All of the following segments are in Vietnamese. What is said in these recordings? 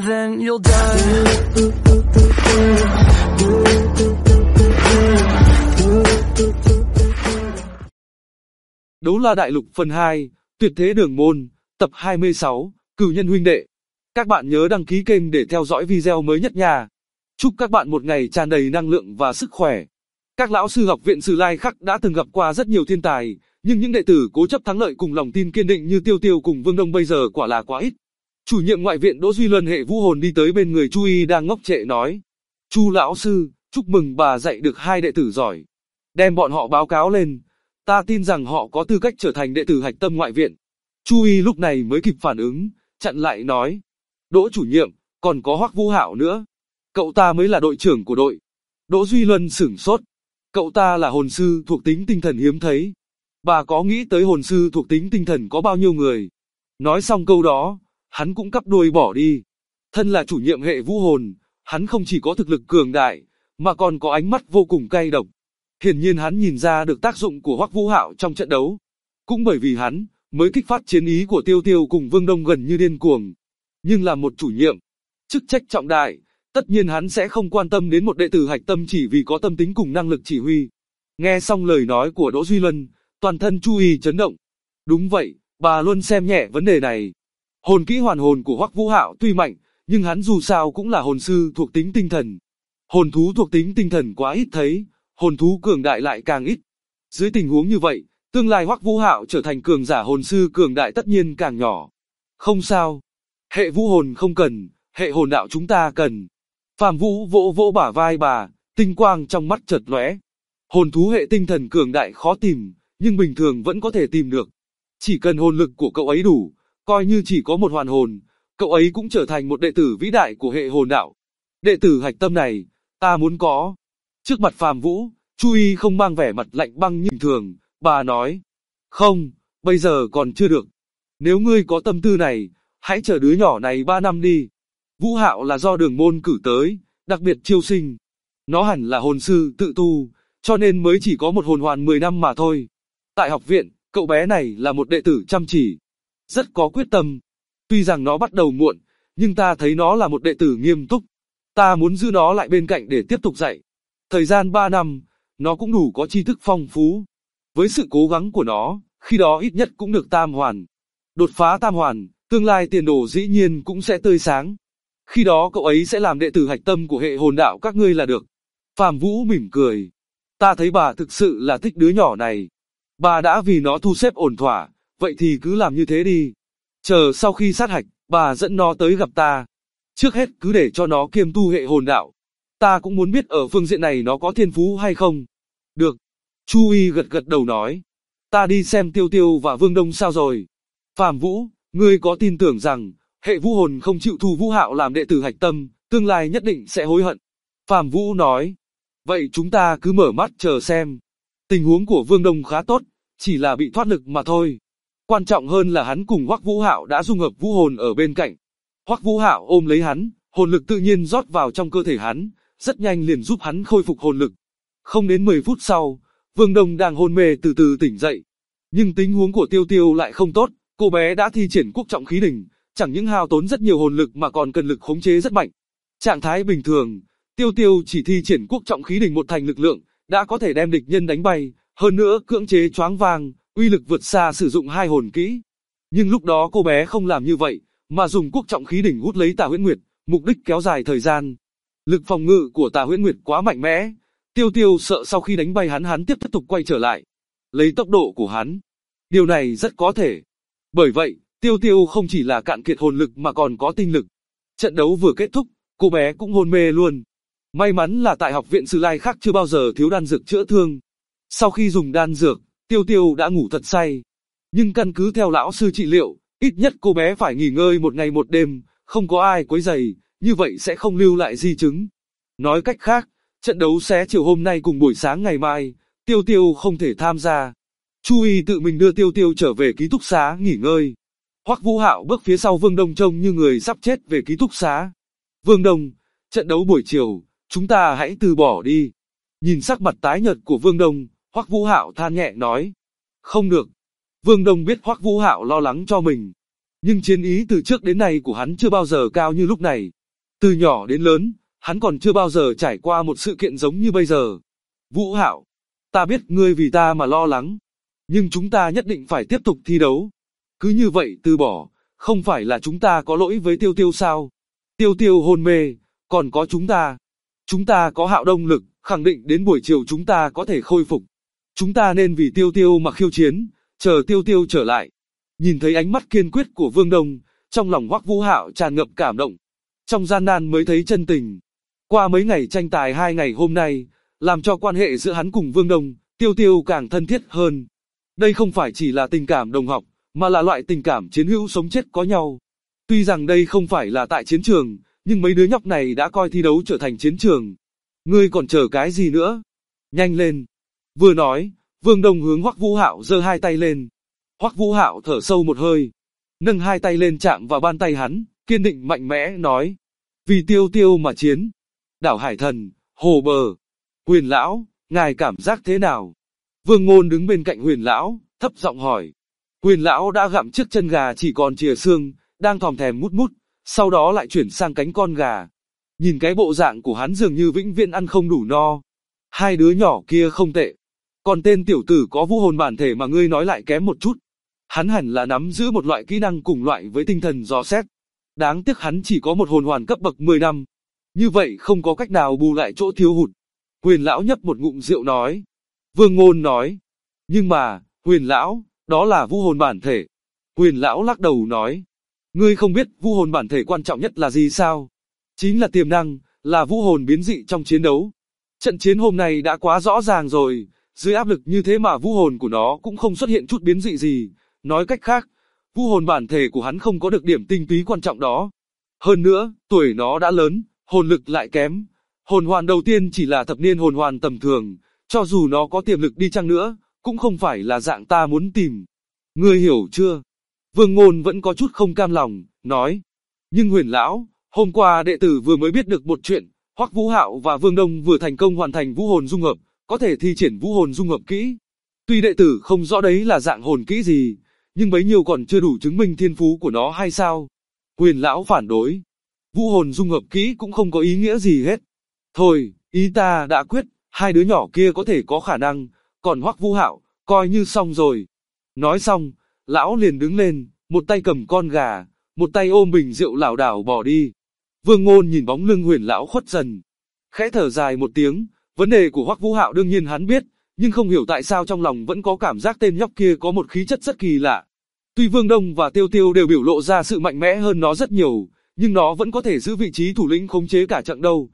and then you'll die. Đấu La Đại Lục phần 2, Tuyệt Thế Đường Môn, tập 26, Cửu Nhân huynh đệ. Các bạn nhớ đăng ký kênh để theo dõi video mới nhất nha. Chúc các bạn một ngày tràn đầy năng lượng và sức khỏe. Các lão sư học viện Sử Lai Khắc đã từng gặp qua rất nhiều thiên tài, nhưng những đệ tử cố chấp thắng lợi cùng lòng tin kiên định như Tiêu Tiêu cùng Vương Đông bây giờ quả là quá ít. Chủ nhiệm ngoại viện Đỗ Duy Luân hệ vũ hồn đi tới bên người Chu Y đang ngốc trệ nói: "Chu lão sư, chúc mừng bà dạy được 2 đệ tử giỏi. Đem bọn họ báo cáo lên, ta tin rằng họ có tư cách trở thành đệ tử hạch tâm ngoại viện." Chu Y lúc này mới kịp phản ứng, chặn lại nói: "Đỗ chủ nhiệm, còn có Hoắc Vũ Hạo nữa. Cậu ta mới là đội trưởng của đội." Đỗ Duy Luân sửng sốt. Cậu ta là hồn sư thuộc tính tinh thần hiếm thấy. Bà có nghĩ tới hồn sư thuộc tính tinh thần có bao nhiêu người? Nói xong câu đó, hắn cũng cắp đuôi bỏ đi. Thân là chủ nhiệm hệ vũ hồn, hắn không chỉ có thực lực cường đại, mà còn có ánh mắt vô cùng cay độc. Hiển nhiên hắn nhìn ra được tác dụng của Hoắc Vũ Hạo trong trận đấu. Cũng bởi vì hắn, mới kích phát chiến ý của Tiêu Tiêu cùng Vương Đông gần như điên cuồng. Nhưng là một chủ nhiệm, chức trách trọng đại, tất nhiên hắn sẽ không quan tâm đến một đệ tử hạch tâm chỉ vì có tâm tính cùng năng lực chỉ huy. Nghe xong lời nói của Đỗ Duy Luân, toàn thân Chu Y chấn động. Đúng vậy, bà luôn xem nhẹ vấn đề này. Hồn kỹ hoàn hồn của Hoắc Vũ Hạo tuy mạnh, nhưng hắn dù sao cũng là hồn sư thuộc tính tinh thần. Hồn thú thuộc tính tinh thần quá ít thấy, hồn thú cường đại lại càng ít. Dưới tình huống như vậy, tương lai Hoắc Vũ Hạo trở thành cường giả hồn sư cường đại tất nhiên càng nhỏ. Không sao, hệ vũ hồn không cần, hệ hồn đạo chúng ta cần. Phạm Vũ vỗ vỗ bả vai bà, tinh quang trong mắt chợt lóe. Hồn thú hệ tinh thần cường đại khó tìm, nhưng bình thường vẫn có thể tìm được. Chỉ cần hồn lực của cậu ấy đủ, coi như chỉ có một hoàn hồn, cậu ấy cũng trở thành một đệ tử vĩ đại của hệ hồn đạo. Đệ tử hạch tâm này, ta muốn có. Trước mặt Phạm Vũ, Chu Y không mang vẻ mặt lạnh băng như bình thường, bà nói: "Không, bây giờ còn chưa được. Nếu ngươi có tâm tư này, hãy chờ đứa nhỏ này 3 năm đi. Vũ Hạo là do đường môn cử tới, đặc biệt chiêu sinh. Nó hẳn là hồn sư tự tu, cho nên mới chỉ có một hồn hoàn 10 năm mà thôi. Tại học viện, cậu bé này là một đệ tử chăm chỉ, rất có quyết tâm. Tuy rằng nó bắt đầu muộn, nhưng ta thấy nó là một đệ tử nghiêm túc. Ta muốn giữ nó lại bên cạnh để tiếp tục dạy. Thời gian 3 năm, nó cũng đủ có tri thức phong phú. Với sự cố gắng của nó, khi đó ít nhất cũng được tam hoàn. Đột phá tam hoàn, tương lai tiền đồ dĩ nhiên cũng sẽ tươi sáng. Khi đó cậu ấy sẽ làm đệ tử hạch tâm của hệ hồn đạo các ngươi là được." Phạm Vũ mỉm cười. Ta thấy bà thực sự là thích đứa nhỏ này. Bà đã vì nó thu xếp ổn thỏa, vậy thì cứ làm như thế đi. Chờ sau khi sát hạch, bà dẫn nó tới gặp ta. Trước hết cứ để cho nó kiêm tu hệ hồn đạo. Ta cũng muốn biết ở phương diện này nó có thiên phú hay không. Được. Chu Y gật gật đầu nói. Ta đi xem Tiêu Tiêu và Vương Đông sao rồi. Phạm Vũ, ngươi có tin tưởng rằng hệ vũ hồn không chịu thu Vũ Hạo làm đệ tử hạch tâm, tương lai nhất định sẽ hối hận. Phạm Vũ nói. Vậy chúng ta cứ mở mắt chờ xem. Tình huống của Vương Đông khá tốt, chỉ là bị thoát lực mà thôi. Quan trọng hơn là hắn cùng Hoắc Vũ Hạo đã dung hợp vũ hồn ở bên cạnh. Hoắc Vũ Hạo ôm lấy hắn, hồn lực tự nhiên rót vào trong cơ thể hắn, rất nhanh liền giúp hắn khôi phục hồn lực. Không đến 10 phút sau, Vương Đông đang hôn mê từ từ tỉnh dậy. Nhưng tình huống của Tiêu Tiêu lại không tốt, cô bé đã thi triển quốc trọng khí đỉnh, chẳng những hao tốn rất nhiều hồn lực mà còn cần lực khống chế rất mạnh. Trạng thái bình thường, Tiêu Tiêu chỉ thi triển quốc trọng khí đỉnh một thành lực lượng, đã có thể đem địch nhân đánh bay, hơn nữa cưỡng chế choáng váng, uy lực vượt xa sử dụng 2 hồn kỹ. Nhưng lúc đó cô bé không làm như vậy, mà dùng quốc trọng khí đỉnh hút lấy Tà Huyễn Nguyệt, mục đích kéo dài thời gian. Lực phòng ngự của Tà Huyễn Nguyệt quá mạnh mẽ, Tiêu Tiêu sợ sau khi đánh bay hắn tiếp tục quay trở lại, lấy tốc độ của hắn. Điều này rất có thể. Bởi vậy, Tiêu Tiêu không chỉ là cạn kiệt hồn lực mà còn có tinh lực. Trận đấu vừa kết thúc, cô bé cũng hôn mê luôn. May mắn là tại học viện Sử Lai Khắc chưa bao giờ thiếu đan dược chữa thương. Sau khi dùng đan dược, Tiêu Tiêu đã ngủ thật say. Nhưng căn cứ theo lão sư trị liệu, ít nhất cô bé phải nghỉ ngơi 1 ngày 1 đêm, không có ai quấy rầy, như vậy sẽ không lưu lại di chứng. Nói cách khác, trận đấu xé chiều hôm nay cùng buổi sáng ngày mai, Tiêu Tiêu không thể tham gia. Chu Y tự mình đưa Tiêu Tiêu trở về ký túc xá nghỉ ngơi. Hoắc Vũ Hạo bước phía sau Vương Đông trông như người sắp chết về ký túc xá. Vương Đông, trận đấu buổi chiều, chúng ta hãy từ bỏ đi. Nhìn sắc mặt tái nhợt của Vương Đông, Hoắc Vũ Hạo than nhẹ nói. Không được. Vương Đông biết Hoắc Vũ Hạo lo lắng cho mình. Nhưng chiến ý từ trước đến nay của hắn chưa bao giờ cao như lúc này. Từ nhỏ đến lớn, hắn còn chưa bao giờ trải qua một sự kiện giống như bây giờ. Vũ Hạo, ta biết ngươi vì ta mà lo lắng, nhưng chúng ta nhất định phải tiếp tục thi đấu. Cứ như vậy từ bỏ, không phải là chúng ta có lỗi với Tiêu Tiêu sao? Tiêu Tiêu hôn mê, còn có chúng ta. Chúng ta có Hạo Đông lực, khẳng định đến buổi chiều chúng ta có thể khôi phục. Chúng ta nên vì Tiêu Tiêu mà khiêu chiến, chờ Tiêu Tiêu trở lại. Nhìn thấy ánh mắt kiên quyết của Vương Đông, trong lòng Hoắc Vũ Hạo tràn ngập cảm động. Trong gian nan mới thấy chân tình. Qua mấy ngày tranh tài 2 ngày hôm nay, làm cho quan hệ giữa hắn cùng Vương Đông, Tiêu Tiêu càng thân thiết hơn. Đây không phải chỉ là tình cảm đồng học, mà là loại tình cảm chiến hữu sống chết có nhau. Tuy rằng đây không phải là tại chiến trường, nhưng mấy đứa nhóc này đã coi thi đấu trở thành chiến trường. Ngươi còn chờ cái gì nữa? Nhanh lên! Vừa nói, Vương Đông hướng Hoắc Vũ Hạo giơ 2 tay lên. Hoắc Vũ Hạo thở sâu một hơi, nâng 2 tay lên chạm vào bàn tay hắn, kiên định mạnh mẽ nói: vì Tiêu Tiêu mà chiến. Đảo Hải Thần, Hồ Bờ, Huyền lão, ngài cảm giác thế nào? Vương Ngôn đứng bên cạnh Huyền lão, thấp giọng hỏi. Huyền lão đã gặm chiếc chân gà chỉ còn chìa xương, đang thòm thèm mút mút, sau đó lại chuyển sang cánh con gà. Nhìn cái bộ dạng của hắn dường như vĩnh viễn ăn không đủ no. 2 đứa nhỏ kia không tệ. Còn tên tiểu tử có vũ hồn bản thể mà ngươi nói lại kém một chút. Hắn hẳn là nắm giữ một loại kỹ năng cùng loại với tinh thần dò xét. Đáng tiếc hắn chỉ có một hồn hoàn cấp bậc 10 năm. Như vậy không có cách nào bù lại chỗ thiếu hụt. Huyền lão nhấp một ngụm rượu nói. Vương Ngôn nói. Nhưng mà, Huyền lão, đó là vũ hồn bản thể. Huyền lão lắc đầu nói. Ngươi không biết vũ hồn bản thể quan trọng nhất là gì sao? Chính là tiềm năng, là vũ hồn biến dị trong chiến đấu. Trận chiến hôm nay đã quá rõ ràng rồi, dưới áp lực như thế mà vũ hồn của nó cũng không xuất hiện chút biến dị gì. Nói cách khác, vũ hồn bản thể của hắn không có được điểm tinh túy quan trọng đó. Hơn nữa, tuổi nó đã lớn, hồn lực lại kém. Hồn hoàn đầu tiên chỉ là thập niên hồn hoàn tầm thường, cho dù nó có tiềm lực đi chăng nữa, cũng không phải là dạng ta muốn tìm. Ngươi hiểu chưa? Vương Ngôn vẫn có chút không cam lòng, nói. Nhưng Huyền lão, hôm qua đệ tử vừa mới biết được một chuyện, Hoắc Vũ Hạo và Vương Đông vừa thành công hoàn thành vũ hồn dung hợp, có thể thi triển vũ hồn dung hợp kỹ. Tuy đệ tử không rõ đấy là dạng hồn kỹ gì, nhưng bấy nhiêu còn chưa đủ chứng minh thiên phú của nó hay sao? Huyền lão phản đối. Vũ hồn dung hợp kỹ cũng không có ý nghĩa gì hết. Thôi, ý ta đã quyết, 2 đứa nhỏ kia có thể có khả năng, còn Hoắc Vũ Hạo, coi như xong rồi. Nói xong, lão liền đứng lên, một tay cầm con gà, một tay ôm bình rượu lảo đảo bỏ đi. Vương Ngôn nhìn bóng lưng Huyền lão khuất dần, khẽ thở dài một tiếng. Vấn đề của Hoắc Vũ Hạo đương nhiên hắn biết, nhưng không hiểu tại sao trong lòng vẫn có cảm giác tên nhóc kia có một khí chất rất kỳ lạ. Tuy Vương Đông và Tiêu Tiêu đều biểu lộ ra sự mạnh mẽ hơn nó rất nhiều, nhưng nó vẫn có thể giữ vị trí thủ lĩnh khống chế cả trận đâu.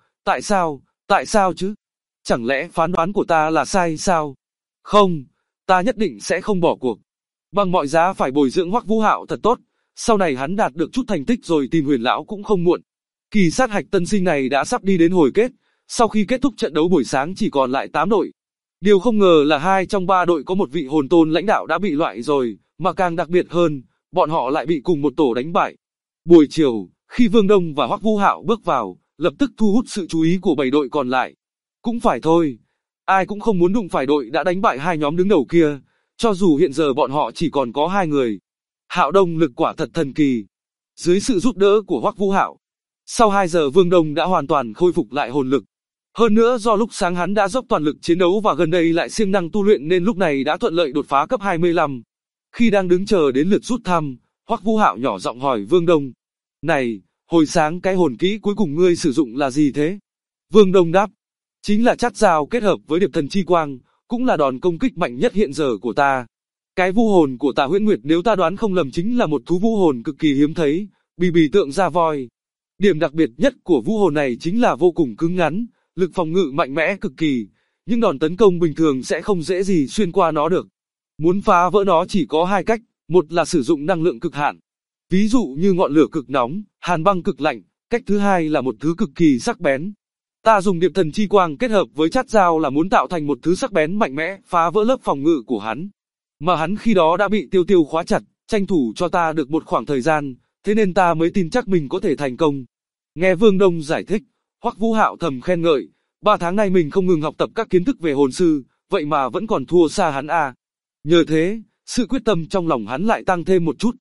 Tại sao chứ? Chẳng lẽ phán đoán của ta là sai sao? Không, ta nhất định sẽ không bỏ cuộc. Bằng mọi giá phải bồi dưỡng Hoắc Vũ Hạo thật tốt, sau này hắn đạt được chút thành tích rồi tìm Huyền lão cũng không muộn. Kỳ sát hạch tân sinh này đã sắp đi đến hồi kết, sau khi kết thúc trận đấu buổi sáng chỉ còn lại 8 đội. Điều không ngờ là 2 trong 3 đội có một vị hồn tôn lãnh đạo đã bị loại rồi, mà càng đặc biệt hơn, bọn họ lại bị cùng một tổ đánh bại. Buổi chiều, khi Vương Đông và Hoắc Vũ Hạo bước vào, lập tức thu hút sự chú ý của 7 đội còn lại. Cũng phải thôi, ai cũng không muốn đụng phải đội đã đánh bại 2 nhóm đứng đầu kia, cho dù hiện giờ bọn họ chỉ còn có 2 người. Hạo Đông lực quả thật thần kỳ. Dưới sự giúp đỡ của Hoắc Vũ Hạo, sau 2 giờ Vương Đông đã hoàn toàn khôi phục lại hồn lực. Hơn nữa do lúc sáng hắn đã dốc toàn lực chiến đấu và gần đây lại siêng năng tu luyện nên lúc này đã thuận lợi đột phá cấp 25. Khi đang đứng chờ đến lượt rút thăm, Hoắc Vũ Hạo nhỏ giọng hỏi Vương Đông. Này, hồi sáng cái hồn kỹ cuối cùng ngươi sử dụng là gì thế? Vương Đông đáp. Chính là chát dao kết hợp với điệp thần chi quang, cũng là đòn công kích mạnh nhất hiện giờ của ta. Cái vũ hồn của Tà Huyễn Nguyệt nếu ta đoán không lầm chính là một thú vũ hồn cực kỳ hiếm thấy, bì tượng da voi. Điểm đặc biệt nhất của vũ hồn này chính là vô cùng cứng ngắn, lực phòng ngự mạnh mẽ cực kỳ, nhưng đòn tấn công bình thường sẽ không dễ gì xuyên qua nó được. Muốn phá vỡ nó chỉ có 2 cách, một là sử dụng năng lượng cực hạn, ví dụ như ngọn lửa cực nóng, hàn băng cực lạnh, cách thứ hai là một thứ cực kỳ sắc bén. Ta dùng điệp thần chi quang kết hợp với chát dao là muốn tạo thành một thứ sắc bén mạnh mẽ, phá vỡ lớp phòng ngự của hắn. Mà hắn khi đó đã bị Tiêu Tiêu khóa chặt, tranh thủ cho ta được một khoảng thời gian, thế nên ta mới tin chắc mình có thể thành công. Nghe Vương Đông giải thích, Hoắc Vũ Hạo thầm khen ngợi, 3 tháng nay mình không ngừng học tập các kiến thức về hồn sư, vậy mà vẫn còn thua xa hắn à. Nhờ thế, sự quyết tâm trong lòng hắn lại tăng thêm một chút.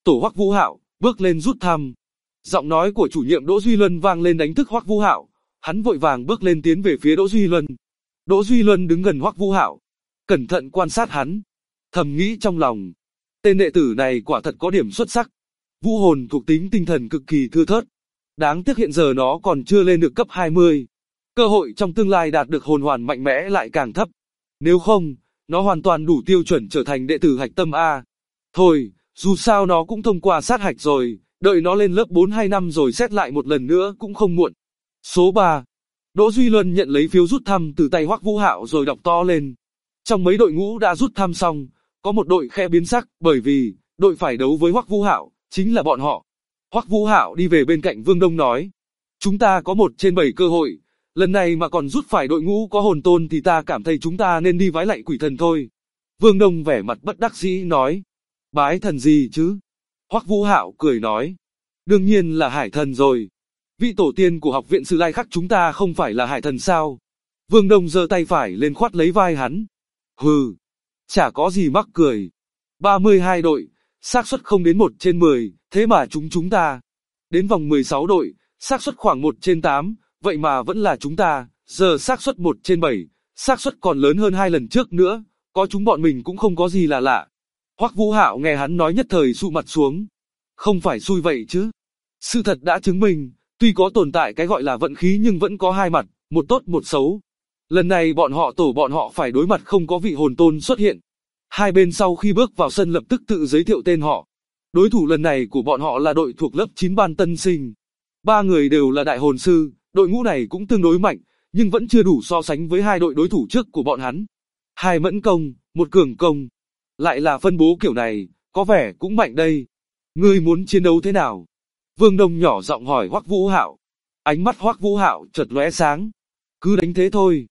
Tổ Hoắc Vũ Hạo, bước lên rút thăm. Giọng nói của chủ nhiệm Đỗ Duy Luân vang lên đánh thức Hoắc Vũ Hạo, hắn vội vàng bước lên tiến về phía Đỗ Duy Luân. Đỗ Duy Luân đứng gần Hoắc Vũ Hạo, cẩn thận quan sát hắn, thầm nghĩ trong lòng, tên đệ tử này quả thật có điểm xuất sắc. Vũ hồn thuộc tính tinh thần cực kỳ thưa thớt. Đáng tiếc hiện giờ nó còn chưa lên được cấp 20. Cơ hội trong tương lai đạt được hồn hoàn mạnh mẽ lại càng thấp. Nếu không, nó hoàn toàn đủ tiêu chuẩn trở thành đệ tử hạch tâm A. Thôi, dù sao nó cũng thông qua sát hạch rồi, đợi nó lên lớp 4 hay 5 rồi xét lại một lần nữa cũng không muộn. Số 3. Đỗ Duy Luân nhận lấy phiếu rút thăm từ tay Hoắc Vũ Hạo rồi đọc to lên. Trong mấy đội ngũ đã rút thăm xong, có một đội khẽ biến sắc, bởi vì đội phải đấu với Hoắc Vũ Hạo chính là bọn họ. Hoắc Vũ Hạo đi về bên cạnh Vương Đông nói: "Chúng ta có 1/7 cơ hội, lần này mà còn rút phải đội ngũ có hồn tôn thì ta cảm thấy chúng ta nên đi vái lạy quỷ thần thôi." Vương Đông vẻ mặt bất đắc dĩ nói: "Bái thần gì chứ?" Hoắc Vũ Hạo cười nói: "Đương nhiên là hải thần rồi. Vị tổ tiên của học viện Sử Lai Khắc chúng ta không phải là hải thần sao?" Vương Đông giơ tay phải lên khoát lấy vai hắn. "Hừ, chả có gì mắc cười. 32 đội, xác suất không đến 1/10, thế mà chúng ta. Đến vòng 16 đội, xác suất khoảng 1/8, vậy mà vẫn là chúng ta, giờ xác suất 1/7, xác suất còn lớn hơn 2 lần trước nữa, có chúng bọn mình cũng không có gì là lạ." Hoắc Vũ Hạo nghe hắn nói nhất thời sụ mặt xuống. Không phải xui vậy chứ. Sự thật đã chứng minh, tuy có tồn tại cái gọi là vận khí nhưng vẫn có hai mặt, một tốt một xấu. Lần này bọn họ phải đối mặt không có vị hồn tôn xuất hiện. Hai bên sau khi bước vào sân lập tức tự giới thiệu tên họ. Đối thủ lần này của bọn họ là đội thuộc lớp 9 ban tân sinh. 3 người đều là đại hồn sư, đội ngũ này cũng tương đối mạnh, nhưng vẫn chưa đủ so sánh với hai đội đối thủ trước của bọn hắn. 2 mẫn công, 1 cường công. Lại là phân bố kiểu này, có vẻ cũng mạnh đây. Ngươi muốn chiến đấu thế nào? Vương Đông nhỏ giọng hỏi Hoắc Vũ Hạo. Ánh mắt Hoắc Vũ Hạo chợt lóe sáng. Cứ đánh thế thôi.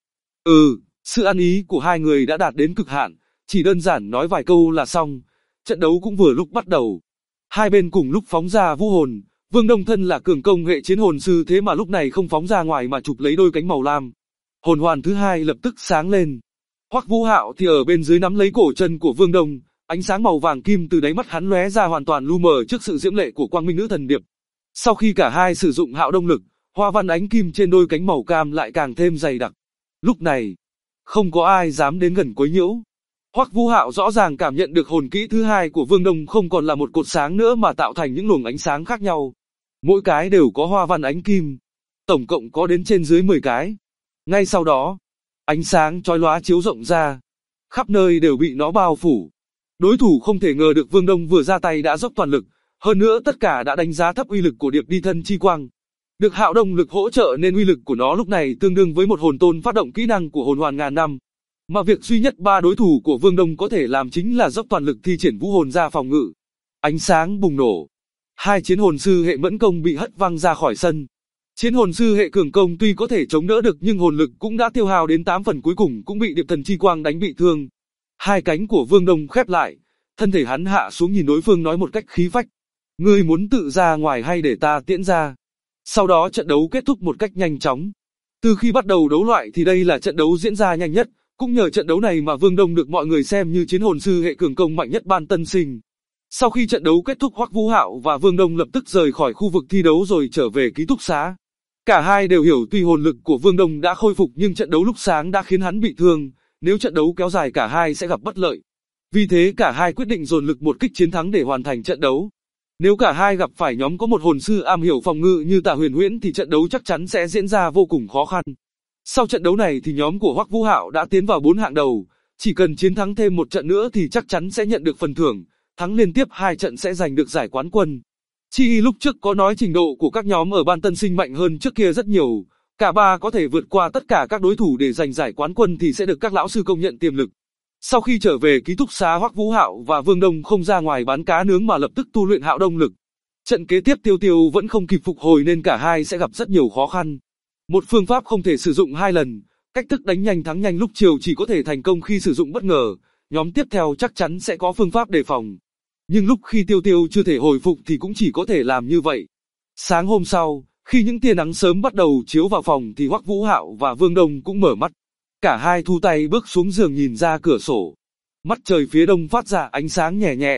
Sự ăn ý của hai người đã đạt đến cực hạn, chỉ đơn giản nói vài câu là xong. Trận đấu cũng vừa lúc bắt đầu. Hai bên cùng lúc phóng ra vũ hồn. Vương Đông thân là cường công hệ chiến hồn sư thế mà lúc này không phóng ra ngoài mà chụp lấy đôi cánh màu lam. Hồn hoàn thứ hai lập tức sáng lên. Hoắc Vũ Hạo thì ở bên dưới nắm lấy cổ chân của Vương Đông, ánh sáng màu vàng kim từ đáy mắt hắn lóe ra hoàn toàn lu mờ trước sự diễm lệ của Quang Minh Nữ Thần Điệp. Sau khi cả hai sử dụng hạo động lực, hoa văn ánh kim trên đôi cánh màu cam lại càng thêm dày đặc. Lúc này, không có ai dám đến gần quấy nhiễu. Hoắc Vũ Hạo rõ ràng cảm nhận được hồn kỹ thứ hai của Vương Đông không còn là một cột sáng nữa mà tạo thành những luồng ánh sáng khác nhau. Mỗi cái đều có hoa văn ánh kim. Tổng cộng có đến trên dưới 10 cái. Ngay sau đó, ánh sáng chói lóa chiếu rộng ra. Khắp nơi đều bị nó bao phủ. Đối thủ không thể ngờ được Vương Đông vừa ra tay đã dốc toàn lực. Hơn nữa tất cả đã đánh giá thấp uy lực của điệp đi thân chi quang. Được hạo động lực hỗ trợ nên uy lực của nó lúc này tương đương với một hồn tôn phát động kỹ năng của hồn hoàn ngàn năm. Mà việc duy nhất 3 đối thủ của Vương Đông có thể làm chính là dốc toàn lực thi triển vũ hồn ra phòng ngự. Ánh sáng bùng nổ. 2 chiến hồn sư hệ mẫn công bị hất văng ra khỏi sân. Chiến hồn sư hệ cường công tuy có thể chống đỡ được nhưng hồn lực cũng đã tiêu hao đến 8 phần cuối cùng cũng bị điệp thần chi quang đánh bị thương. 2 cánh của Vương Đông khép lại, thân thể hắn hạ xuống nhìn đối phương nói một cách khí phách. Ngươi muốn tự ra ngoài hay để ta tiễn ra? Sau đó trận đấu kết thúc một cách nhanh chóng. Từ khi bắt đầu đấu loại thì đây là trận đấu diễn ra nhanh nhất, cũng nhờ trận đấu này mà Vương Đông được mọi người xem như chiến hồn sư hệ cường công mạnh nhất ban tân sinh. Sau khi trận đấu kết thúc Hoắc Vũ Hạo và Vương Đông lập tức rời khỏi khu vực thi đấu rồi trở về ký túc xá. Cả hai đều hiểu tuy hồn lực của Vương Đông đã khôi phục nhưng trận đấu lúc sáng đã khiến hắn bị thương, nếu trận đấu kéo dài cả hai sẽ gặp bất lợi. Vì thế cả hai quyết định dồn lực một kích chiến thắng để hoàn thành trận đấu. Nếu cả hai gặp phải nhóm có một hồn sư am hiểu phòng ngự như Tạ Huyền Huyễn thì trận đấu chắc chắn sẽ diễn ra vô cùng khó khăn. Sau trận đấu này thì nhóm của Hoắc Vũ Hạo đã tiến vào 4 hạng đầu, chỉ cần chiến thắng thêm một trận nữa thì chắc chắn sẽ nhận được phần thưởng, thắng liên tiếp 2 trận sẽ giành được giải quán quân. Chi lúc trước có nói trình độ của các nhóm ở ban tân sinh mạnh hơn trước kia rất nhiều, cả ba có thể vượt qua tất cả các đối thủ để giành giải quán quân thì sẽ được các lão sư công nhận tiềm lực. Sau khi trở về ký túc xá Hoắc Vũ Hạo và Vương Đông không ra ngoài bán cá nướng mà lập tức tu luyện hạo động lực. Trận kế tiếp Tiêu Tiêu vẫn không kịp phục hồi nên cả hai sẽ gặp rất nhiều khó khăn. Một phương pháp không thể sử dụng 2 lần, cách thức đánh nhanh thắng nhanh lúc chiều chỉ có thể thành công khi sử dụng bất ngờ, nhóm tiếp theo chắc chắn sẽ có phương pháp đề phòng. Nhưng lúc khi Tiêu Tiêu chưa thể hồi phục thì cũng chỉ có thể làm như vậy. Sáng hôm sau, khi những tia nắng sớm bắt đầu chiếu vào phòng thì Hoắc Vũ Hạo và Vương Đông cũng mở mắt. Cả hai thu tay bước xuống giường nhìn ra cửa sổ. Mắt trời phía đông phát ra ánh sáng nhẹ nhẹ,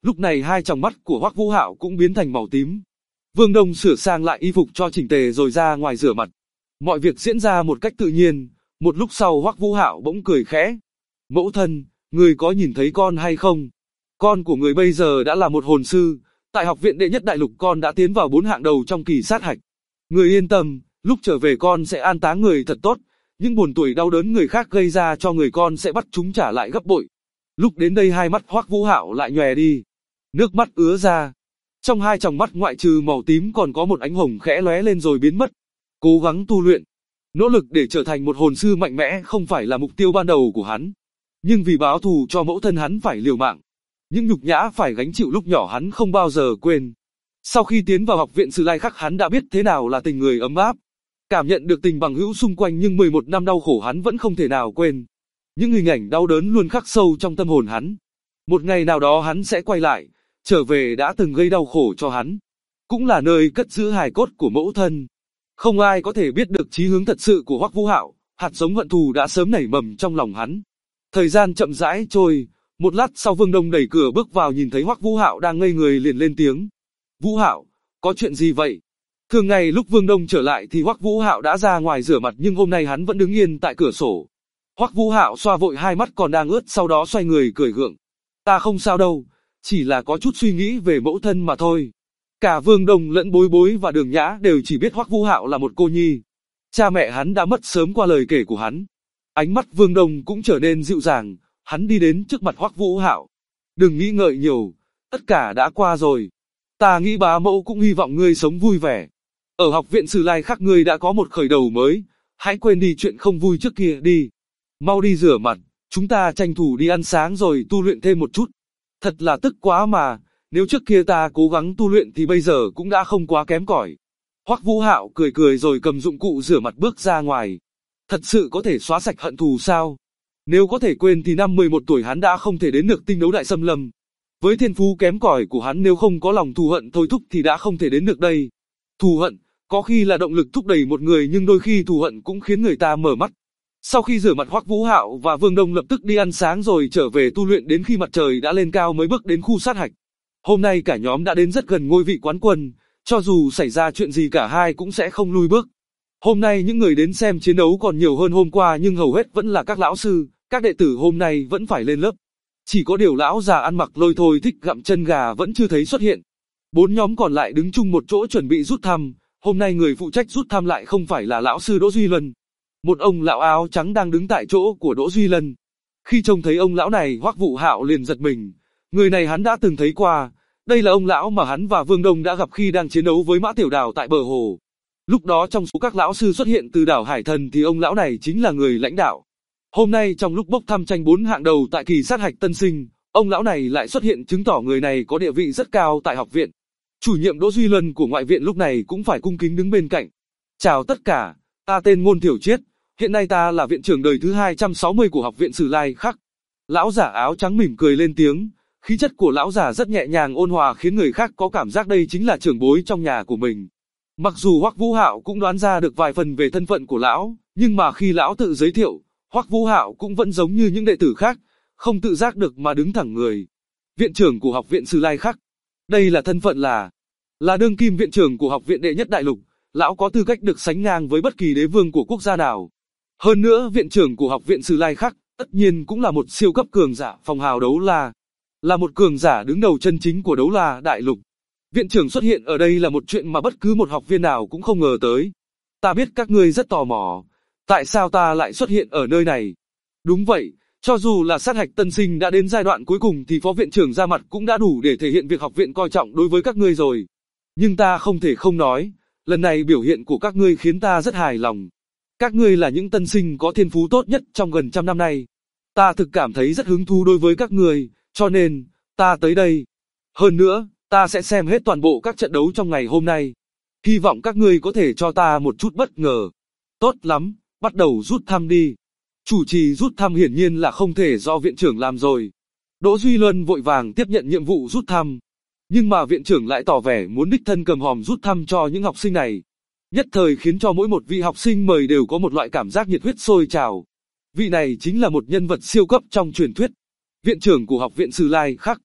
Lúc này hai tròng mắt của Hoắc Vũ Hạo cũng biến thành màu tím. Vương Đông sửa sang lại y phục cho chỉnh tề rồi ra ngoài rửa mặt. Mọi việc diễn ra một cách tự nhiên. Một lúc sau Hoắc Vũ Hạo bỗng cười khẽ. Mẫu thân, người có nhìn thấy con hay không? Con của người bây giờ đã là một hồn sư. Tại học viện đệ nhất đại lục con đã tiến vào 4 hạng đầu trong kỳ sát hạch. Người yên tâm, lúc trở về con sẽ an táng người thật tốt. Những buồn tuổi đau đớn người khác gây ra cho người con sẽ bắt chúng trả lại gấp bội. Lúc đến đây hai mắt Hoắc Vũ Hạo lại nhòe đi. Nước mắt ứa ra. Trong hai tròng mắt ngoại trừ màu tím còn có một ánh hồng khẽ lóe lên rồi biến mất. Cố gắng tu luyện. Nỗ lực để trở thành một hồn sư mạnh mẽ không phải là mục tiêu ban đầu của hắn. Nhưng vì báo thù cho mẫu thân hắn phải liều mạng. Những nhục nhã phải gánh chịu lúc nhỏ hắn không bao giờ quên. Sau khi tiến vào học viện Sử Lai Khắc hắn đã biết thế nào là tình người ấm áp. Cảm nhận được tình bằng hữu xung quanh nhưng 11 năm đau khổ hắn vẫn không thể nào quên. Những hình ảnh đau đớn luôn khắc sâu trong tâm hồn hắn. Một ngày nào đó hắn sẽ quay lại, trở về đã từng gây đau khổ cho hắn. Cũng là nơi cất giữ hài cốt của mẫu thân. Không ai có thể biết được chí hướng thật sự của Hoắc Vũ Hạo, hạt giống hận thù đã sớm nảy mầm trong lòng hắn. Thời gian chậm rãi trôi, một lát sau Vương Đông đẩy cửa bước vào nhìn thấy Hoắc Vũ Hạo đang ngây người liền lên tiếng. Vũ Hạo, có chuyện gì vậy? Thường ngày lúc Vương Đông trở lại thì Hoắc Vũ Hạo đã ra ngoài rửa mặt nhưng hôm nay hắn vẫn đứng yên tại cửa sổ. Hoắc Vũ Hạo xoa vội hai mắt còn đang ướt sau đó xoay người cười gượng. Ta không sao đâu, chỉ là có chút suy nghĩ về mẫu thân mà thôi. Cả Vương Đông lẫn Bối Bối và Đường Nhã đều chỉ biết Hoắc Vũ Hạo là một cô nhi. Cha mẹ hắn đã mất sớm qua lời kể của hắn. Ánh mắt Vương Đông cũng trở nên dịu dàng, hắn đi đến trước mặt Hoắc Vũ Hạo. Đừng nghĩ ngợi nhiều, tất cả đã qua rồi. Ta nghĩ bá mẫu cũng hy vọng ngươi sống vui vẻ. Ở học viện Sử Lai Khắc ngươi đã có một khởi đầu mới, hãy quên đi chuyện không vui trước kia đi. Mau đi rửa mặt, chúng ta tranh thủ đi ăn sáng rồi tu luyện thêm một chút. Thật là tức quá mà, nếu trước kia ta cố gắng tu luyện thì bây giờ cũng đã không quá kém cỏi. Hoắc Vũ Hạo cười cười rồi cầm dụng cụ rửa mặt bước ra ngoài. Thật sự có thể xóa sạch hận thù sao? Nếu có thể quên thì năm 11 tuổi hắn đã không thể đến được tinh đấu đại xâm lâm. Với thiên phú kém cỏi của hắn nếu không có lòng thù hận thôi thúc thì đã không thể đến được đây. Thù hận, có khi là động lực thúc đẩy một người nhưng đôi khi thù hận cũng khiến người ta mở mắt. Sau khi rửa mặt Hoắc Vũ Hạo và Vương Đông lập tức đi ăn sáng rồi trở về tu luyện đến khi mặt trời đã lên cao mới bước đến khu sát hạch. Hôm nay cả nhóm đã đến rất gần ngôi vị quán quân, cho dù xảy ra chuyện gì cả hai cũng sẽ không lùi bước. Hôm nay những người đến xem chiến đấu còn nhiều hơn hôm qua nhưng hầu hết vẫn là các lão sư, các đệ tử hôm nay vẫn phải lên lớp. Chỉ có điều lão già ăn mặc lôi thôi thích gặm chân gà vẫn chưa thấy xuất hiện. 4 nhóm còn lại đứng chung một chỗ chuẩn bị rút thăm, hôm nay người phụ trách rút thăm lại không phải là lão sư Đỗ Duy Lân. Một ông lão áo trắng đang đứng tại chỗ của Đỗ Duy Lân. Khi trông thấy ông lão này Hoắc Vũ Hạo liền giật mình, người này hắn đã từng thấy qua, đây là ông lão mà hắn và Vương Đông đã gặp khi đang chiến đấu với Mã Tiểu Đào tại bờ hồ. Lúc đó trong số các lão sư xuất hiện từ đảo Hải Thần thì ông lão này chính là người lãnh đạo. Hôm nay trong lúc bốc thăm tranh 4 hạng đầu tại kỳ sát hạch tân sinh, ông lão này lại xuất hiện chứng tỏ người này có địa vị rất cao tại học viện. Chủ nhiệm Đỗ Duy Lân của ngoại viện lúc này cũng phải cung kính đứng bên cạnh. Chào tất cả, ta tên Ngôn Thiểu Triết, hiện nay ta là viện trưởng đời thứ 260 của học viện Sử Lai Khắc. Lão giả áo trắng mỉm cười lên tiếng, khí chất của lão giả rất nhẹ nhàng ôn hòa khiến người khác có cảm giác đây chính là trưởng bối trong nhà của mình. Mặc dù Hoắc Vũ Hạo cũng đoán ra được vài phần về thân phận của lão, nhưng mà khi lão tự giới thiệu, Hoắc Vũ Hạo cũng vẫn giống như những đệ tử khác, không tự giác được mà đứng thẳng người. Viện trưởng của học viện Sử Lai Khắc. Đây là thân phận là đương kim viện trưởng của học viện đệ nhất đại lục, lão có tư cách được sánh ngang với bất kỳ đế vương của quốc gia nào. Hơn nữa viện trưởng của học viện Sử Lai Khắc, tất nhiên cũng là một siêu cấp cường giả phong hào đấu là một cường giả đứng đầu chân chính của đấu la đại lục. Viện trưởng xuất hiện ở đây là một chuyện mà bất cứ một học viên nào cũng không ngờ tới. Ta biết các ngươi rất tò mò, tại sao ta lại xuất hiện ở nơi này? Đúng vậy, cho dù là sát hạch tân sinh đã đến giai đoạn cuối cùng thì phó viện trưởng ra mặt cũng đã đủ để thể hiện việc học viện coi trọng đối với các ngươi rồi. Nhưng ta không thể không nói, lần này biểu hiện của các ngươi khiến ta rất hài lòng. Các ngươi là những tân sinh có thiên phú tốt nhất trong gần trăm năm nay. Ta thực cảm thấy rất hứng thú đối với các ngươi, cho nên, ta tới đây. Hơn nữa, ta sẽ xem hết toàn bộ các trận đấu trong ngày hôm nay. Hy vọng các ngươi có thể cho ta một chút bất ngờ. Tốt lắm, bắt đầu rút thăm đi. Chủ trì rút thăm hiển nhiên là không thể do viện trưởng làm rồi. Đỗ Duy Luân vội vàng tiếp nhận nhiệm vụ rút thăm. Nhưng mà viện trưởng lại tỏ vẻ muốn đích thân cầm hòm rút thăm cho những học sinh này. Nhất thời khiến cho mỗi một vị học sinh mời đều có một loại cảm giác nhiệt huyết sôi trào. Vị này chính là một nhân vật siêu cấp trong truyền thuyết. Viện trưởng của học viện Sử Lai Khắc.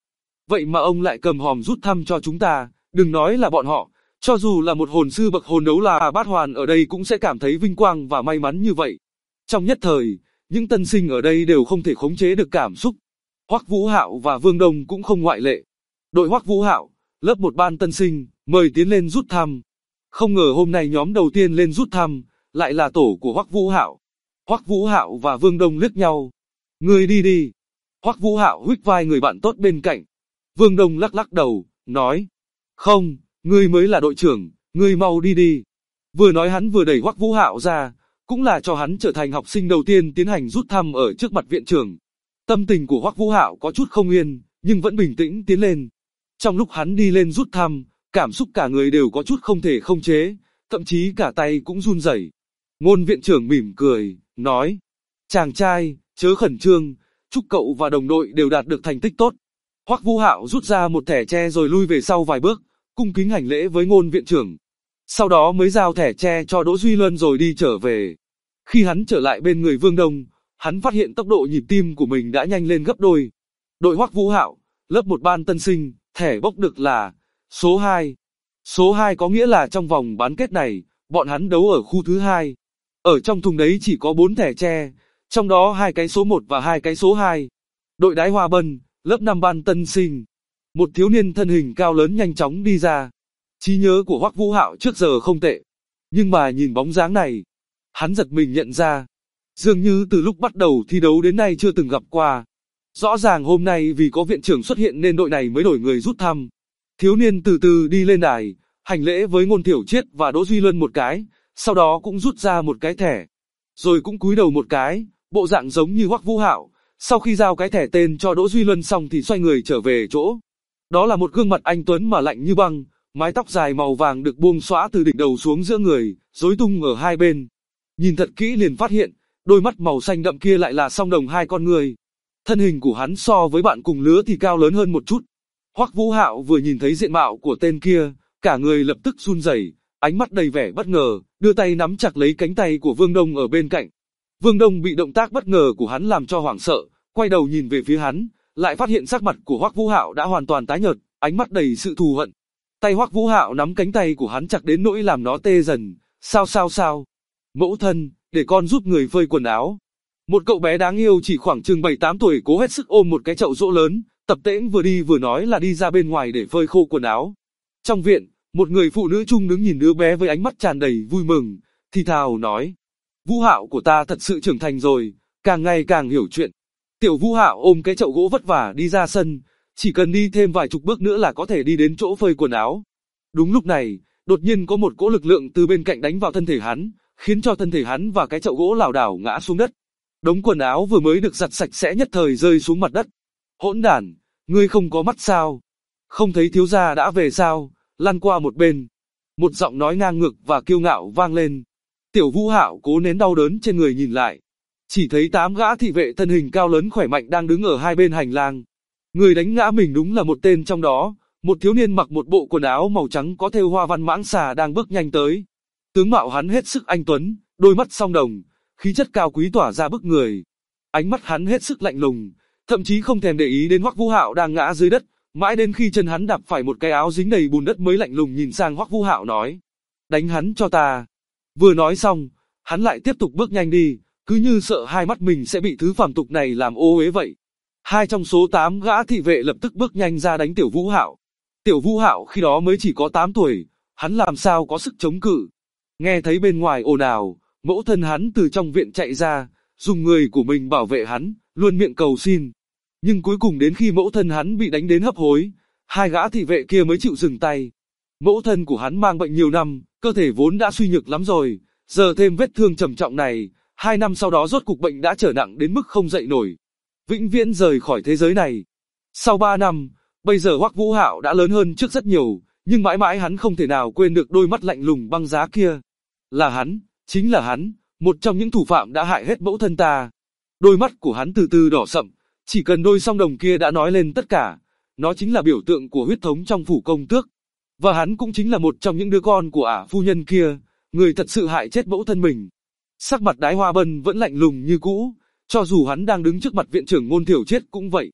vậy mà ông lại cầm hòm rút thăm cho chúng ta, đừng nói là bọn họ, cho dù là một hồn sư bậc hồn đấu là bát hoàn ở đây cũng sẽ cảm thấy vinh quang và may mắn như vậy. Trong nhất thời, những tân sinh ở đây đều không thể khống chế được cảm xúc. Hoắc Vũ Hạo và Vương Đông cũng không ngoại lệ. Đội Hoắc Vũ Hạo, lớp 1 ban tân sinh, mời tiến lên rút thăm. Không ngờ hôm nay nhóm đầu tiên lên rút thăm, lại là tổ của Hoắc Vũ Hạo. Hoắc Vũ Hạo và Vương Đông liếc nhau. Ngươi đi đi. Hoắc Vũ Hạo huých vai người bạn tốt bên cạnh. Vương Đông lắc lắc đầu, nói. Không, ngươi mới là đội trưởng, ngươi mau đi đi. Vừa nói hắn vừa đẩy Hoắc Vũ Hạo ra, cũng là cho hắn trở thành học sinh đầu tiên tiến hành rút thăm ở trước mặt viện trưởng. Tâm tình của Hoắc Vũ Hạo có chút không yên, nhưng vẫn bình tĩnh tiến lên. Trong lúc hắn đi lên rút thăm, cảm xúc cả người đều có chút không thể không chế, thậm chí cả tay cũng run rẩy. Ngôn viện trưởng mỉm cười, nói: "Chàng trai, chớ khẩn trương, chúc cậu và đồng đội đều đạt được thành tích tốt." Hoắc Vũ Hạo rút ra một thẻ tre rồi lui về sau vài bước, cung kính hành lễ với Ngôn viện trưởng. Sau đó mới giao thẻ tre cho Đỗ Duy Luân rồi đi trở về. Khi hắn trở lại bên người Vương Đông, hắn phát hiện tốc độ nhịp tim của mình đã nhanh lên gấp đôi. Đội Hoắc Vũ Hạo, lớp 1 ban tân sinh, thẻ bốc được là số 2. Số 2 có nghĩa là trong vòng bán kết này, bọn hắn đấu ở khu thứ 2. Ở trong thùng đấy chỉ có 4 thẻ tre, trong đó 2 cái số 1 và 2 cái số 2. Đội Đái Hoa Bân, lớp 5 ban tân sinh. Một thiếu niên thân hình cao lớn nhanh chóng đi ra. Trí nhớ của Hoắc Vũ Hạo trước giờ không tệ, nhưng mà nhìn bóng dáng này, hắn giật mình nhận ra, dường như từ lúc bắt đầu thi đấu đến nay chưa từng gặp qua. Rõ ràng hôm nay vì có viện trưởng xuất hiện nên đội này mới đổi người rút thăm. Thiếu niên từ từ đi lên đài, hành lễ với Ngôn Thiểu Triết và Đỗ Duy Luân một cái, sau đó cũng rút ra một cái thẻ, rồi cũng cúi đầu một cái, bộ dạng giống như Hoắc Vũ Hạo. Sau khi giao cái thẻ tên cho Đỗ Duy Luân xong thì xoay người trở về chỗ. Đó là một gương mặt anh tuấn mà lạnh như băng, mái tóc dài màu vàng được buông xõa từ đỉnh đầu xuống giữa người, rối tung ở hai bên. Nhìn thật kỹ liền phát hiện, đôi mắt màu xanh đậm kia lại là song đồng hai con người. Thân hình của hắn so với bạn cùng lứa thì cao lớn hơn một chút. Hoắc Vũ Hạo vừa nhìn thấy diện mạo của tên kia, cả người lập tức run rẩy, ánh mắt đầy vẻ bất ngờ, đưa tay nắm chặt lấy cánh tay của Vương Đông ở bên cạnh. Vương Đông bị động tác bất ngờ của hắn làm cho hoảng sợ, quay đầu nhìn về phía hắn, lại phát hiện sắc mặt của Hoắc Vũ Hạo đã hoàn toàn tái nhợt, ánh mắt đầy sự thù hận. Tay Hoắc Vũ Hạo nắm cánh tay của hắn chặt đến nỗi làm nó tê dần. Sao? Mẫu thân, để con giúp người phơi quần áo. Một cậu bé đáng yêu chỉ khoảng chừng 7-8 tuổi cố hết sức ôm một cái chậu gỗ lớn, tập tễnh vừa đi vừa nói là đi ra bên ngoài để phơi khô quần áo. Trong viện, một người phụ nữ trung đứng nhìn đứa bé với ánh mắt tràn đầy vui mừng, thì thào nói: Vũ Hạo của ta thật sự trưởng thành rồi, càng ngày càng hiểu chuyện. Tiểu Vũ Hạo ôm cái chậu gỗ vất vả đi ra sân, chỉ cần đi thêm vài chục bước nữa là có thể đi đến chỗ phơi quần áo. Đúng lúc này, đột nhiên có một cỗ lực lượng từ bên cạnh đánh vào thân thể hắn, khiến cho thân thể hắn và cái chậu gỗ lảo đảo ngã xuống đất. Đống quần áo vừa mới được giặt sạch sẽ nhất thời rơi xuống mặt đất. Hỗn đản, ngươi không có mắt sao? Không thấy thiếu gia đã về sao? Lăn qua một bên. Một giọng nói ngang ngược và kiêu ngạo vang lên. Tiểu Vũ Hạo cố nén đau đớn trên người nhìn lại, chỉ thấy 8 gã thị vệ thân hình cao lớn khỏe mạnh đang đứng ở hai bên hành lang. Người đánh ngã mình đúng là một tên trong đó, một thiếu niên mặc một bộ quần áo màu trắng có thêu hoa văn mãng xà đang bước nhanh tới. Tướng mạo hắn hết sức anh tuấn, đôi mắt song đồng, khí chất cao quý tỏa ra bức người. Ánh mắt hắn hết sức lạnh lùng, thậm chí không thèm để ý đến Hoắc Vũ Hạo đang ngã dưới đất, mãi đến khi chân hắn đạp phải một cái áo dính đầy bùn đất mới lạnh lùng nhìn sang Hoắc Vũ Hạo nói: "Đánh hắn cho ta." Vừa nói xong, hắn lại tiếp tục bước nhanh đi, cứ như sợ hai mắt mình sẽ bị thứ phàm tục này làm ô uế vậy. Hai trong số 8 gã thị vệ lập tức bước nhanh ra đánh Tiểu Vũ Hạo. Tiểu Vũ Hạo khi đó mới chỉ có 8 tuổi, hắn làm sao có sức chống cự. Nghe thấy bên ngoài ồn ào, mẫu thân hắn từ trong viện chạy ra, dùng người của mình bảo vệ hắn, luôn miệng cầu xin. Nhưng cuối cùng đến khi mẫu thân hắn bị đánh đến hấp hối, hai gã thị vệ kia mới chịu dừng tay. Mẫu thân của hắn mang bệnh nhiều năm, cơ thể vốn đã suy nhược lắm rồi, giờ thêm vết thương trầm trọng này, 2 năm sau đó rốt cục bệnh đã trở nặng đến mức không dậy nổi, vĩnh viễn rời khỏi thế giới này. Sau 3 năm, bây giờ Hoắc Vũ Hạo đã lớn hơn trước rất nhiều, nhưng mãi mãi hắn không thể nào quên được đôi mắt lạnh lùng băng giá kia. Là hắn, chính là hắn, một trong những thủ phạm đã hại hết mẫu thân ta. Đôi mắt của hắn từ từ đỏ sậm, chỉ cần đôi song đồng kia đã nói lên tất cả, nó chính là biểu tượng của huyết thống trong phủ công tước. Và hắn cũng chính là một trong những đứa con của ả phu nhân kia, người thật sự hại chết mẫu thân mình. Sắc mặt Đái Hoa Bân vẫn lạnh lùng như cũ, cho dù hắn đang đứng trước mặt viện trưởng Ngôn Thiểu Triết cũng vậy.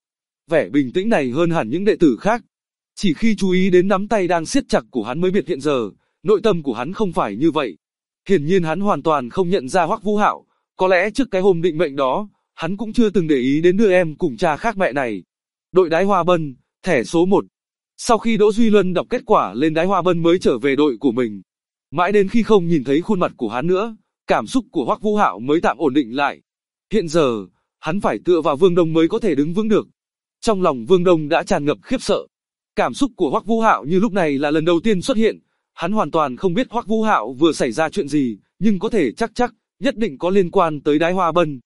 vẻ bình tĩnh này hơn hẳn những đệ tử khác. Chỉ khi chú ý đến nắm tay đang siết chặt của hắn mới biết hiện giờ, nội tâm của hắn không phải như vậy. Hiển nhiên hắn hoàn toàn không nhận ra Hoắc Vũ Hạo, có lẽ trước cái hôm định mệnh đó, hắn cũng chưa từng để ý đến đứa em cùng cha khác mẹ này. Đội Đái Hoa Bân, thẻ số 1. Sau khi Đỗ Duy Luân đọc kết quả lên Đái Hoa Bân mới trở về đội của mình. Mãi đến khi không nhìn thấy khuôn mặt của hắn nữa, cảm xúc của Hoắc Vũ Hạo mới tạm ổn định lại. Hiện giờ, hắn phải tựa vào Vương Đông mới có thể đứng vững được. Trong lòng Vương Đông đã tràn ngập khiếp sợ. Cảm xúc của Hoắc Vũ Hạo như lúc này là lần đầu tiên xuất hiện. Hắn hoàn toàn không biết Hoắc Vũ Hạo vừa xảy ra chuyện gì, nhưng có thể chắc nhất định có liên quan tới Đái Hoa Bân.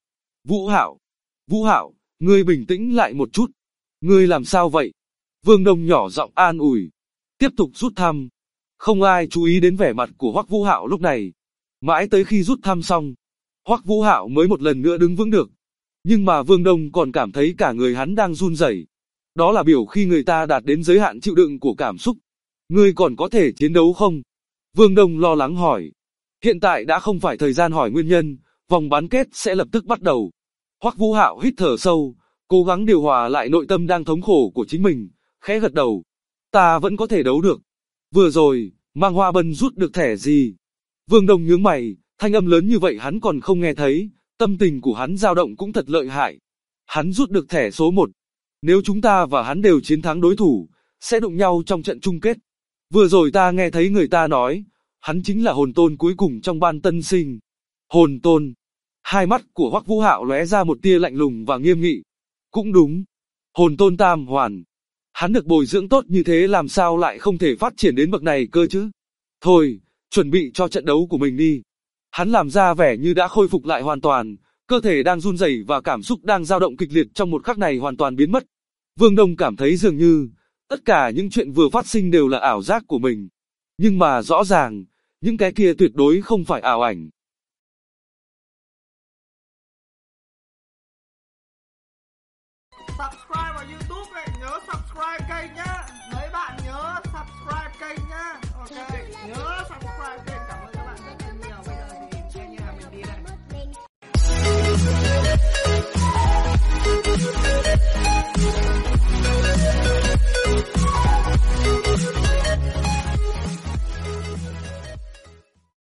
Vũ Hạo, ngươi bình tĩnh lại một chút. Ngươi làm sao vậy? Vương Đông nhỏ giọng an ủi. Tiếp tục rút thăm. Không ai chú ý đến vẻ mặt của Hoắc Vũ Hạo lúc này. Mãi tới khi rút thăm xong, Hoắc Vũ Hạo mới một lần nữa đứng vững được. Nhưng mà Vương Đông còn cảm thấy cả người hắn đang run rẩy. Đó là biểu khi người ta đạt đến giới hạn chịu đựng của cảm xúc. Ngươi còn có thể chiến đấu không? Vương Đông lo lắng hỏi. Hiện tại đã không phải thời gian hỏi nguyên nhân, vòng bán kết sẽ lập tức bắt đầu. Hoắc Vũ Hạo hít thở sâu, cố gắng điều hòa lại nội tâm đang thống khổ của chính mình, khẽ gật đầu. Ta vẫn có thể đấu được. Vừa rồi, Mang Hoa Bân rút được thẻ gì? Vương Đông nhướng mày, thanh âm lớn như vậy hắn còn không nghe thấy, tâm tình của hắn dao động cũng thật lợi hại. Hắn rút được thẻ số 1. Nếu chúng ta và hắn đều chiến thắng đối thủ, sẽ đụng nhau trong trận chung kết. Vừa rồi ta nghe thấy người ta nói, hắn chính là hồn tôn cuối cùng trong ban tân sinh. Hồn tôn. Hai mắt của Hoắc Vũ Hạo lóe ra một tia lạnh lùng và nghiêm nghị. Cũng đúng. Hồn tôn tam hoàn. Hắn được bồi dưỡng tốt như thế làm sao lại không thể phát triển đến bậc này cơ chứ? Thôi, chuẩn bị cho trận đấu của mình đi. Hắn làm ra vẻ như đã khôi phục lại hoàn toàn, cơ thể đang run rẩy và cảm xúc đang dao động kịch liệt trong một khắc này hoàn toàn biến mất. Vương Đông cảm thấy dường như, tất cả những chuyện vừa phát sinh đều là ảo giác của mình. Nhưng mà rõ ràng, những cái kia tuyệt đối không phải ảo ảnh.